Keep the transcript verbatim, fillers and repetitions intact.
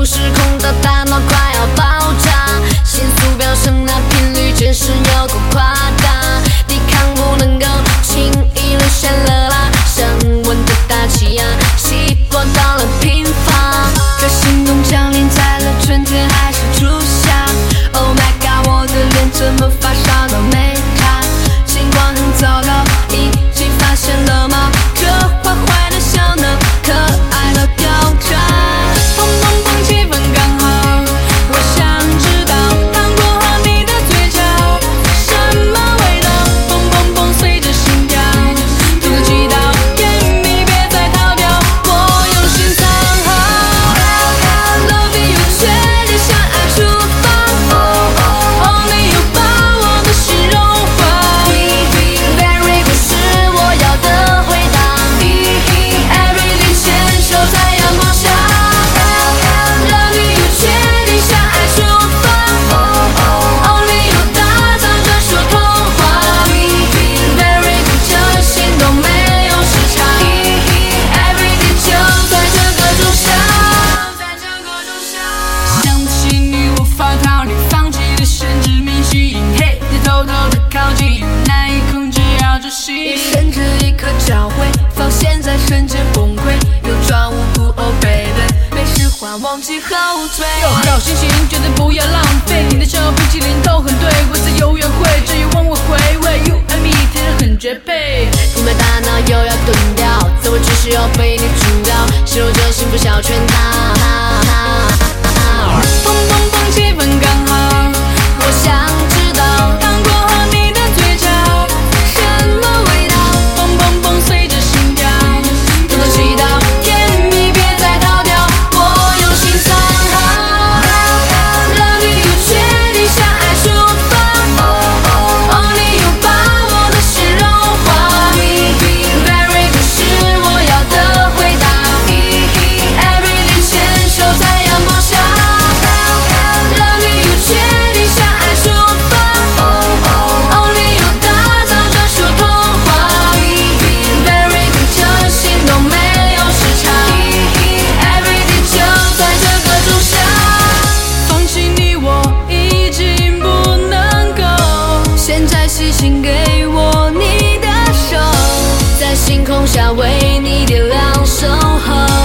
失控到大脑快要爆炸，限速飙升那频率真是有够夸大，抵抗不能够轻易沦陷了啦，升温的大气压稀薄到了平方，可心动降临在了春天还是初夏 ？Oh my god， 我的脸怎么发烧都没差，情况很糟糕，已经发现了吗？这坏坏的小呢，可爱的标准。砰砰砰，气氛刚好，我想知道糖果和你的嘴角什么味道？砰砰砰，随着心跳，偷偷祈祷，甜蜜别再逃掉，我用心藏好。Love you， 确定相爱出发。Only you 把我的心融化。Very good 是我要的回答。Everyday 牵手在阳光下。Love you， 确定相爱出发。Only you 打造专属童话。Very good 这心动没有时差。Everyday 就在这个仲夏。想起你无法逃离，放弃的限制明吸引，嘿，你偷偷的靠近，难以控制要窒息，甚至一刻交汇，放现在瞬间崩溃，又装无辜 ，Oh baby， 没事还忘记后退。有好心情，绝对不要浪费，你的小冰淇淋都很对，我自由约会，这一往我回味 ，You and me 天生很绝配。你们大脑又要钝掉，怎么只是要被你主导，陷入这幸福小圈套。砰砰砰，气氛刚好，我想知道糖果和你的嘴角什么味道？砰砰砰，随着心跳，偷偷祈祷，甜蜜别再逃掉，我用心藏好。Love you， 确定相爱出发。Only you 把我的心融化。Very good 是我要的回答。Everyday 牵手在阳光下。Love you， 确定相爱出发。Only you 打造专属童话。Very good 这心动没有时差。Everyday 就在这个仲夏。放弃你我已经不能够，现在细心给我你的手，在星空下为你点亮守候。